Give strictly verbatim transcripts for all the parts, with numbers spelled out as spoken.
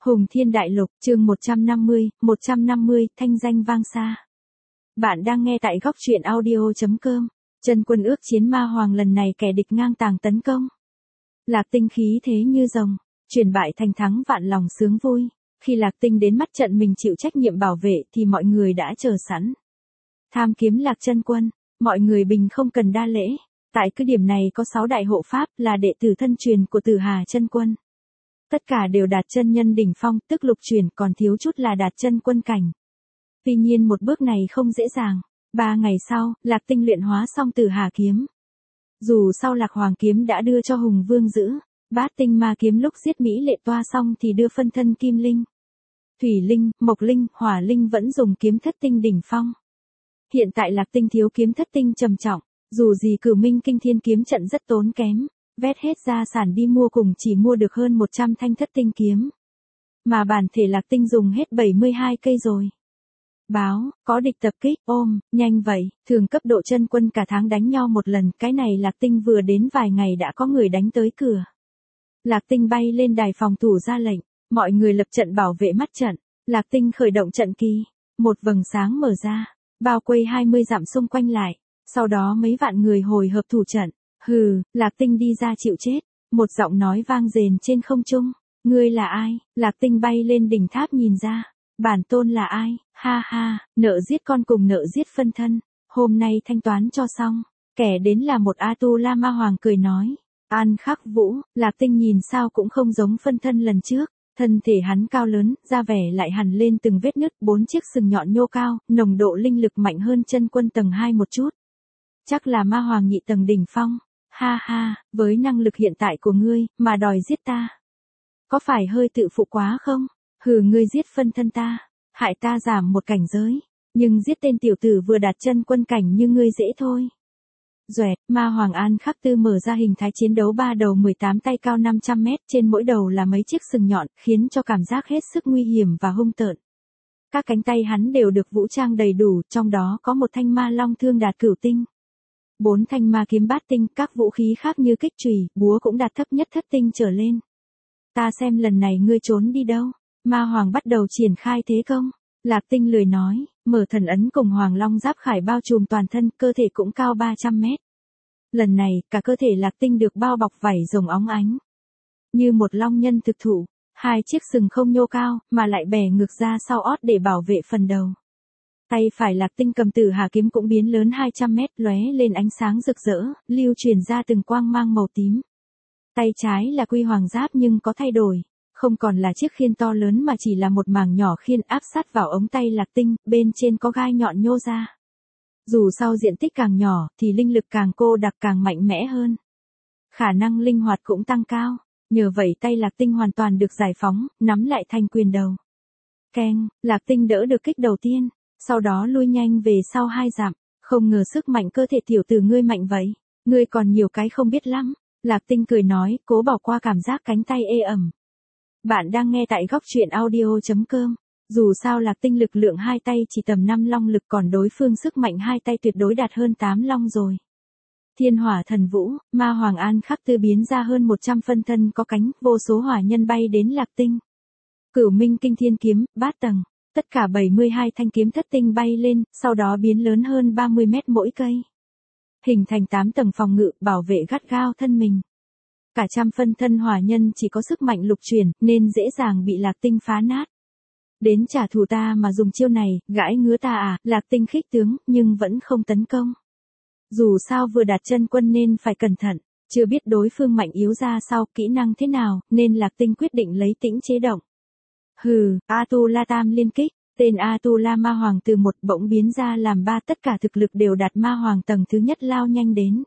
Hùng Thiên Đại Lục, chương một trăm năm mươi, một trăm năm mươi, thanh danh vang xa. Bạn đang nghe tại góc truyện audio chấm com. Chân quân ước chiến ma hoàng lần này kẻ địch ngang tàng tấn công. Lạc Tinh khí thế như rồng, chuyển bại thành thắng vạn lòng sướng vui. Khi Lạc Tinh đến mắt trận mình chịu trách nhiệm bảo vệ thì mọi người đã chờ sẵn. Tham kiếm Lạc chân quân, mọi người bình không cần đa lễ. Tại cứ điểm này có sáu đại hộ pháp là đệ tử thân truyền của Tử Hà chân quân. Tất cả đều đạt chân nhân đỉnh phong, tức lục truyền, còn thiếu chút là đạt chân quân cảnh. Tuy nhiên một bước này không dễ dàng. Ba ngày sau, Lạc Tinh luyện hóa xong Tử Hà kiếm. Dù sau Lạc Hoàng kiếm đã đưa cho Hùng Vương giữ, Bát Tinh Ma kiếm lúc giết Mỹ Lệ Toa xong thì đưa phân thân Kim Linh, Thủy Linh, Mộc Linh, Hỏa Linh vẫn dùng kiếm thất tinh đỉnh phong. Hiện tại Lạc Tinh thiếu kiếm thất tinh trầm trọng, dù gì Cửu Minh Kinh Thiên kiếm trận rất tốn kém. Vét hết gia sản đi mua cùng chỉ mua được hơn một trăm thanh thất tinh kiếm. Mà bản thể Lạc Tinh dùng hết bảy mươi hai cây rồi. Báo, có địch tập kích, ôm, nhanh vậy, thường cấp độ chân quân cả tháng đánh nhau một lần, cái này Lạc Tinh vừa đến vài ngày đã có người đánh tới cửa. Lạc Tinh bay lên đài phòng thủ ra lệnh, mọi người lập trận bảo vệ mắt trận, Lạc Tinh khởi động trận kỳ, một vầng sáng mở ra, bao quây hai mươi dặm xung quanh lại, sau đó mấy vạn người hồi hợp thủ trận. Hừ, Lạc Tinh đi ra chịu chết, một giọng nói vang rền trên không trung, ngươi là ai? Lạc Tinh bay lên đỉnh tháp nhìn ra, bản tôn là ai? Ha ha, nợ giết con cùng nợ giết phân thân, hôm nay thanh toán cho xong, kẻ đến là một A-tu-la ma hoàng cười nói, An Khắc Vũ, Lạc Tinh nhìn sao cũng không giống phân thân lần trước, thân thể hắn cao lớn, da vẻ lại hằn lên từng vết nứt, bốn chiếc sừng nhọn nhô cao, nồng độ linh lực mạnh hơn chân quân tầng hai một chút. Chắc là ma hoàng nhị tầng đỉnh phong. Ha ha, với năng lực hiện tại của ngươi, mà đòi giết ta. Có phải hơi tự phụ quá không? Hừ, ngươi giết phân thân ta, hại ta giảm một cảnh giới, nhưng giết tên tiểu tử vừa đạt chân quân cảnh như ngươi dễ thôi. Doẹt, ma hoàng An Khắc Tư mở ra hình thái chiến đấu ba đầu mười tám tay cao năm trăm mét, trên mỗi đầu là mấy chiếc sừng nhọn, khiến cho cảm giác hết sức nguy hiểm và hung tợn. Các cánh tay hắn đều được vũ trang đầy đủ, trong đó có một thanh ma long thương đạt cửu tinh. Bốn thanh ma kiếm bát tinh, các vũ khí khác như kích chùy, búa cũng đạt thấp nhất thất tinh trở lên. Ta xem lần này ngươi trốn đi đâu? Ma hoàng bắt đầu triển khai thế công. Lạc Tinh lười nói, mở thần ấn cùng hoàng long giáp khải bao trùm toàn thân, cơ thể cũng cao ba trăm mét. Lần này, cả cơ thể Lạc Tinh được bao bọc vảy rồng óng ánh. Như một long nhân thực thụ, hai chiếc sừng không nhô cao, mà lại bẻ ngược ra sau ót để bảo vệ phần đầu. Tay phải Lạc Tinh cầm Tử Hà kiếm cũng biến lớn hai trăm mét, lóe lên ánh sáng rực rỡ, lưu truyền ra từng quang mang màu tím. Tay trái là Quy Hoàng giáp nhưng có thay đổi, không còn là chiếc khiên to lớn mà chỉ là một màng nhỏ khiên áp sát vào ống tay Lạc Tinh, bên trên có gai nhọn nhô ra. Dù sau diện tích càng nhỏ thì linh lực càng cô đặc càng mạnh mẽ hơn. Khả năng linh hoạt cũng tăng cao, nhờ vậy tay Lạc Tinh hoàn toàn được giải phóng, nắm lại thành quyền đầu. Keng, Lạc Tinh đỡ được kích đầu tiên. Sau đó lui nhanh về sau hai dặm, không ngờ sức mạnh cơ thể tiểu tử ngươi mạnh vậy, ngươi còn nhiều cái không biết lắm. Lạc Tinh cười nói, cố bỏ qua cảm giác cánh tay ê ẩm. Bạn đang nghe tại góc truyện audio chấm com. Dù sao Lạc Tinh lực lượng hai tay chỉ tầm năm long lực, còn đối phương sức mạnh hai tay tuyệt đối đạt hơn tám long rồi. Thiên Hỏa Thần Vũ, ma hoàng An Khắc Tư biến ra hơn một trăm phân thân có cánh, vô số hỏa nhân bay đến Lạc Tinh. Cửu Minh Kinh Thiên kiếm, bát tầng. Tất cả bảy mươi hai thanh kiếm thất tinh bay lên, sau đó biến lớn hơn ba mươi mét mỗi cây. Hình thành tám tầng phòng ngự, bảo vệ gắt gao thân mình. Cả trăm phân thân hỏa nhân chỉ có sức mạnh lục truyền, nên dễ dàng bị Lạc Tinh phá nát. Đến trả thù ta mà dùng chiêu này, gãi ngứa ta à? Lạc Tinh khích tướng, nhưng vẫn không tấn công. Dù sao vừa đạt chân quân nên phải cẩn thận, chưa biết đối phương mạnh yếu ra sao, kỹ năng thế nào, nên Lạc Tinh quyết định lấy tĩnh chế động. Hừ, A-tu-la tam liên kích, tên A-tu-la ma hoàng từ một bỗng biến ra làm ba, tất cả thực lực đều đạt ma hoàng tầng thứ nhất lao nhanh đến.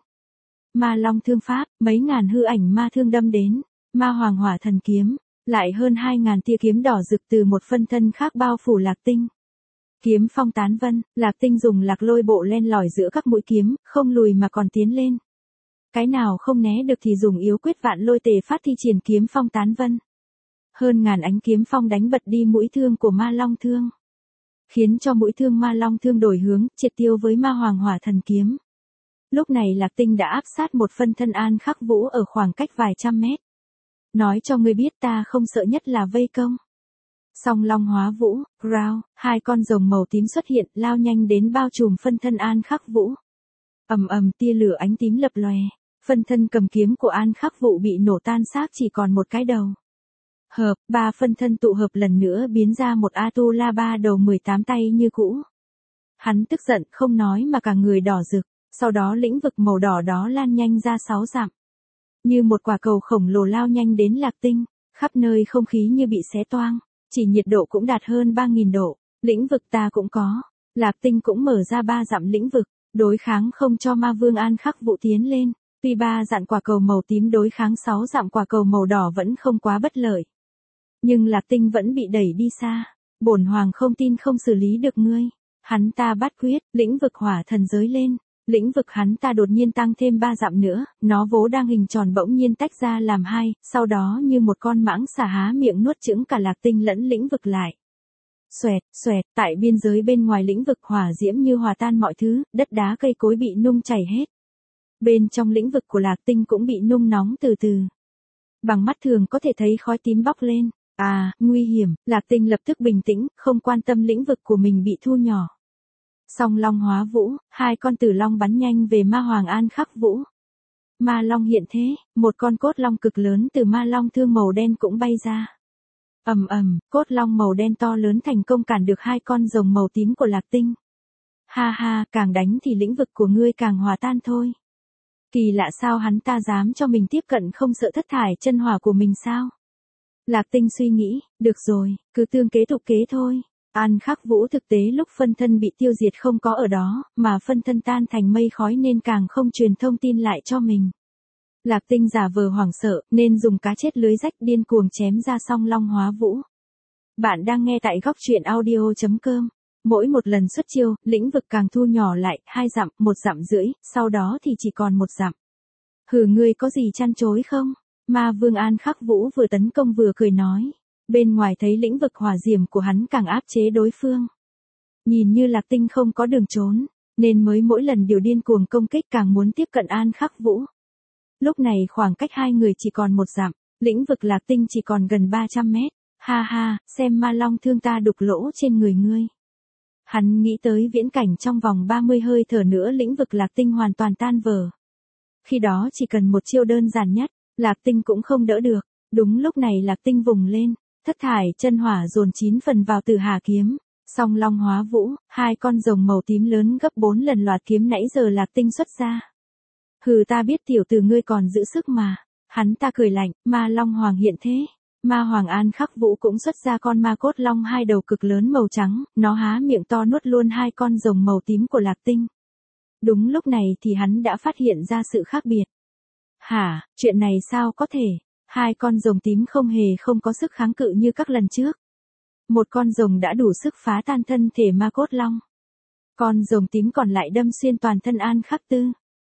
Ma long thương pháp, mấy ngàn hư ảnh ma thương đâm đến, ma hoàng hỏa thần kiếm, lại hơn hai ngàn tia kiếm đỏ rực từ một phân thân khác bao phủ Lạc Tinh. Kiếm phong tán vân, Lạc Tinh dùng lạc lôi bộ len lỏi giữa các mũi kiếm, không lùi mà còn tiến lên. Cái nào không né được thì dùng yếu quyết vạn lôi tề phát thi triển kiếm phong tán vân. Hơn ngàn ánh kiếm phong đánh bật đi mũi thương của ma long thương, khiến cho mũi thương ma long thương đổi hướng, triệt tiêu với ma hoàng hỏa thần kiếm. Lúc này Lạc Tinh đã áp sát một phân thân An Khắc Vũ ở khoảng cách vài trăm mét. Nói cho ngươi biết ta không sợ nhất là vây công. Song Long Hóa Vũ, Growl, hai con rồng màu tím xuất hiện, lao nhanh đến bao trùm phân thân An Khắc Vũ. Ầm ầm, tia lửa ánh tím lập lòe, phân thân cầm kiếm của An Khắc Vũ bị nổ tan xác chỉ còn một cái đầu. Hợp, ba phân thân tụ hợp lần nữa biến ra một Atula ba đầu mười tám tay như cũ. Hắn tức giận không nói mà cả người đỏ rực, sau đó lĩnh vực màu đỏ đó lan nhanh ra sáu dặm. Như một quả cầu khổng lồ lao nhanh đến Lạc Tinh, khắp nơi không khí như bị xé toang, chỉ nhiệt độ cũng đạt hơn ba nghìn độ, lĩnh vực ta cũng có. Lạc Tinh cũng mở ra ba dặm lĩnh vực, đối kháng không cho ma vương An Khắc Vũ tiến lên, tuy ba dặm quả cầu màu tím đối kháng sáu dặm quả cầu màu đỏ vẫn không quá bất lợi. Nhưng Lạc Tinh vẫn bị đẩy đi xa, bổn hoàng không tin không xử lý được ngươi. Hắn ta bắt quyết, lĩnh vực hỏa thần giới lên, lĩnh vực hắn ta đột nhiên tăng thêm ba dặm nữa, nó vốn đang hình tròn bỗng nhiên tách ra làm hai, sau đó như một con mãng xà há miệng nuốt chửng cả Lạc Tinh lẫn lĩnh vực lại. Xoẹt, xoẹt, tại biên giới bên ngoài lĩnh vực hỏa diễm như hòa tan mọi thứ, đất đá cây cối bị nung chảy hết. Bên trong lĩnh vực của Lạc Tinh cũng bị nung nóng từ từ. Bằng mắt thường có thể thấy khói tím bốc lên. À, nguy hiểm, Lạc Tinh lập tức bình tĩnh, không quan tâm lĩnh vực của mình bị thu nhỏ. Song Long Hóa Vũ, hai con tử long bắn nhanh về ma hoàng An Khắc Vũ. Ma long hiện thế, một con cốt long cực lớn từ ma long thương màu đen cũng bay ra. Ầm ầm, cốt long màu đen to lớn thành công cản được hai con rồng màu tím của Lạc Tinh. Ha ha, càng đánh thì lĩnh vực của ngươi càng hòa tan thôi. Kỳ lạ sao hắn ta dám cho mình tiếp cận không sợ thất thải chân hỏa của mình sao? Lạc Tinh suy nghĩ, được rồi, cứ tương kế tục kế thôi. An Khắc Vũ thực tế lúc phân thân bị tiêu diệt không có ở đó, mà phân thân tan thành mây khói nên càng không truyền thông tin lại cho mình. Lạc Tinh giả vờ hoảng sợ, nên dùng cá chết lưới rách điên cuồng chém ra Song Long Hóa Vũ. Bạn đang nghe tại góc truyện audio chấm com. Mỗi một lần xuất chiêu, lĩnh vực càng thu nhỏ lại, hai dặm, một dặm rưỡi, sau đó thì chỉ còn một dặm. Hừ, ngươi có gì chăn chối không? Ma vương An Khắc Vũ vừa tấn công vừa cười nói. Bên ngoài thấy lĩnh vực hỏa diễm của hắn càng áp chế đối phương. Nhìn như Lạc Tinh không có đường trốn, nên mới mỗi lần điều điên cuồng công kích càng muốn tiếp cận An Khắc Vũ. Lúc này khoảng cách hai người chỉ còn một dặm, lĩnh vực Lạc Tinh chỉ còn gần ba trăm mét. Ha ha, xem ma long thương ta đục lỗ trên người ngươi. Hắn nghĩ tới viễn cảnh trong vòng ba mươi hơi thở nữa lĩnh vực Lạc Tinh hoàn toàn tan vỡ. Khi đó chỉ cần một chiêu đơn giản nhất, Lạc Tinh cũng không đỡ được. Đúng lúc này Lạc Tinh vùng lên, thất thải chân hỏa dồn chín phần vào Tử Hà kiếm. Song Long Hóa Vũ, hai con rồng màu tím lớn gấp bốn lần loạt kiếm nãy giờ Lạc Tinh xuất ra. Hừ, ta biết tiểu tử ngươi còn giữ sức mà. Hắn ta cười lạnh, ma long hoàng hiện thế. Ma hoàng An Khắc Vũ cũng xuất ra con ma cốt long hai đầu cực lớn màu trắng, nó há miệng to nuốt luôn hai con rồng màu tím của Lạc Tinh. Đúng lúc này thì hắn đã phát hiện ra sự khác biệt. Hả, chuyện này sao có thể? Hai con rồng tím không hề không có sức kháng cự như các lần trước. Một con rồng đã đủ sức phá tan thân thể ma cốt long. Con rồng tím còn lại đâm xuyên toàn thân An Khắc Tư.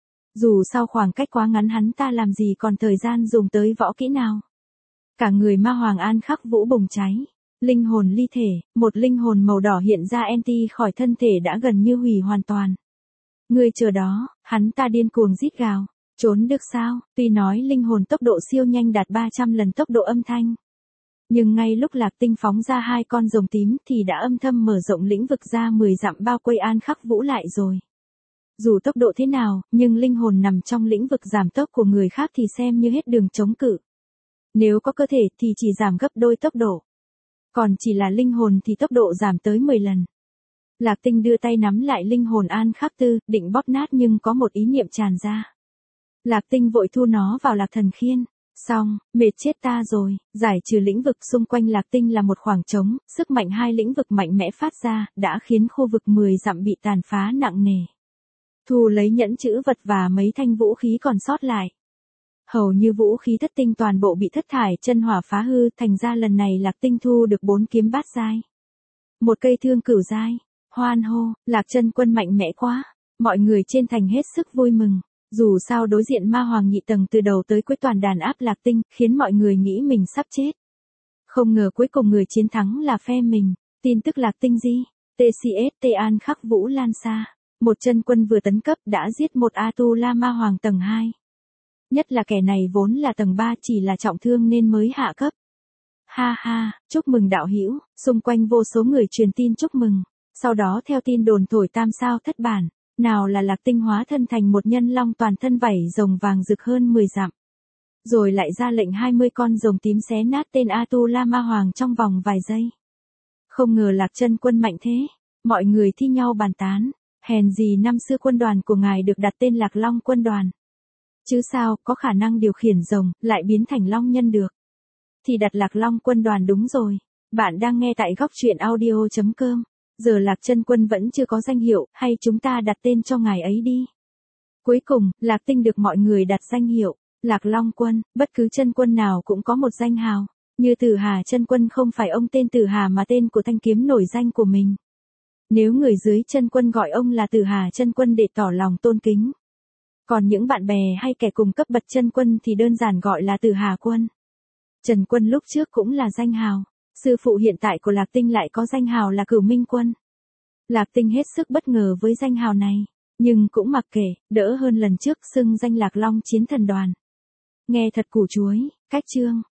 Dù sao khoảng cách quá ngắn hắn ta làm gì còn thời gian dùng tới võ kỹ nào. Cả người ma hoàng An Khắc Vũ bùng cháy. Linh hồn ly thể, một linh hồn màu đỏ hiện ra anti khỏi thân thể đã gần như hủy hoàn toàn. Người chờ đó, hắn ta điên cuồng rít gào. Trốn được sao? Tuy nói linh hồn tốc độ siêu nhanh đạt ba trăm lần tốc độ âm thanh. Nhưng ngay lúc Lạc Tinh phóng ra hai con rồng tím thì đã âm thầm mở rộng lĩnh vực ra mười dặm bao quây An Khắc Vũ lại rồi. Dù tốc độ thế nào, nhưng linh hồn nằm trong lĩnh vực giảm tốc của người khác thì xem như hết đường chống cự. Nếu có cơ thể thì chỉ giảm gấp đôi tốc độ. Còn chỉ là linh hồn thì tốc độ giảm tới mười lần. Lạc Tinh đưa tay nắm lại linh hồn An Khắc Tư, định bóp nát nhưng có một ý niệm tràn ra. Lạc Tinh vội thu nó vào Lạc Thần Khiên. Xong, mệt chết ta rồi, giải trừ lĩnh vực xung quanh Lạc Tinh là một khoảng trống, sức mạnh hai lĩnh vực mạnh mẽ phát ra, đã khiến khu vực mười dặm bị tàn phá nặng nề. Thu lấy nhẫn chữ vật và mấy thanh vũ khí còn sót lại. Hầu như vũ khí thất tinh toàn bộ bị thất thải chân hỏa phá hư, thành ra lần này Lạc Tinh thu được bốn kiếm bát giai. Một cây thương cửu giai, hoan hô, Lạc chân quân mạnh mẽ quá, mọi người trên thành hết sức vui mừng. Dù sao đối diện ma hoàng nhị tầng từ đầu tới cuối toàn đàn áp Lạc Tinh, khiến mọi người nghĩ mình sắp chết. Không ngờ cuối cùng người chiến thắng là phe mình. Tin tức Lạc Tinh gì? tê xê ét tê An Khắc Vũ lan xa. Một chân quân vừa tấn cấp đã giết một Atula ma hoàng tầng hai. Nhất là kẻ này vốn là tầng ba chỉ là trọng thương nên mới hạ cấp. Ha ha, chúc mừng đạo hữu, xung quanh vô số người truyền tin chúc mừng. Sau đó theo tin đồn thổi tam sao thất bản, nào là Lạc Tinh hóa thân thành một nhân long toàn thân vảy rồng vàng rực hơn mười dặm. Rồi lại ra lệnh hai mươi con rồng tím xé nát tên Atula Ma Hoàng trong vòng vài giây. Không ngờ Lạc Chân Quân mạnh thế, mọi người thi nhau bàn tán, hèn gì năm xưa quân đoàn của ngài được đặt tên Lạc Long quân đoàn. Chứ sao, có khả năng điều khiển rồng, lại biến thành long nhân được. Thì đặt Lạc Long quân đoàn đúng rồi. Bạn đang nghe tại góc truyện audio chấm com. Giờ Lạc Chân Quân vẫn chưa có danh hiệu, hay chúng ta đặt tên cho ngài ấy đi. Cuối cùng, Lạc Tinh được mọi người đặt danh hiệu, Lạc Long Quân. Bất cứ chân quân nào cũng có một danh hào. Như Tử Hà chân quân không phải ông tên Tử Hà mà tên của thanh kiếm nổi danh của mình. Nếu người dưới chân quân gọi ông là Tử Hà chân quân để tỏ lòng tôn kính. Còn những bạn bè hay kẻ cùng cấp bậc chân quân thì đơn giản gọi là Tử Hà quân. Trần Quân lúc trước cũng là danh hào. Sư phụ hiện tại của Lạc Tinh lại có danh hào là Cửu Minh Quân. Lạc Tinh hết sức bất ngờ với danh hào này, nhưng cũng mặc kệ, đỡ hơn lần trước xưng danh Lạc Long Chiến Thần Đoàn. Nghe thật củ chuối, cách chương.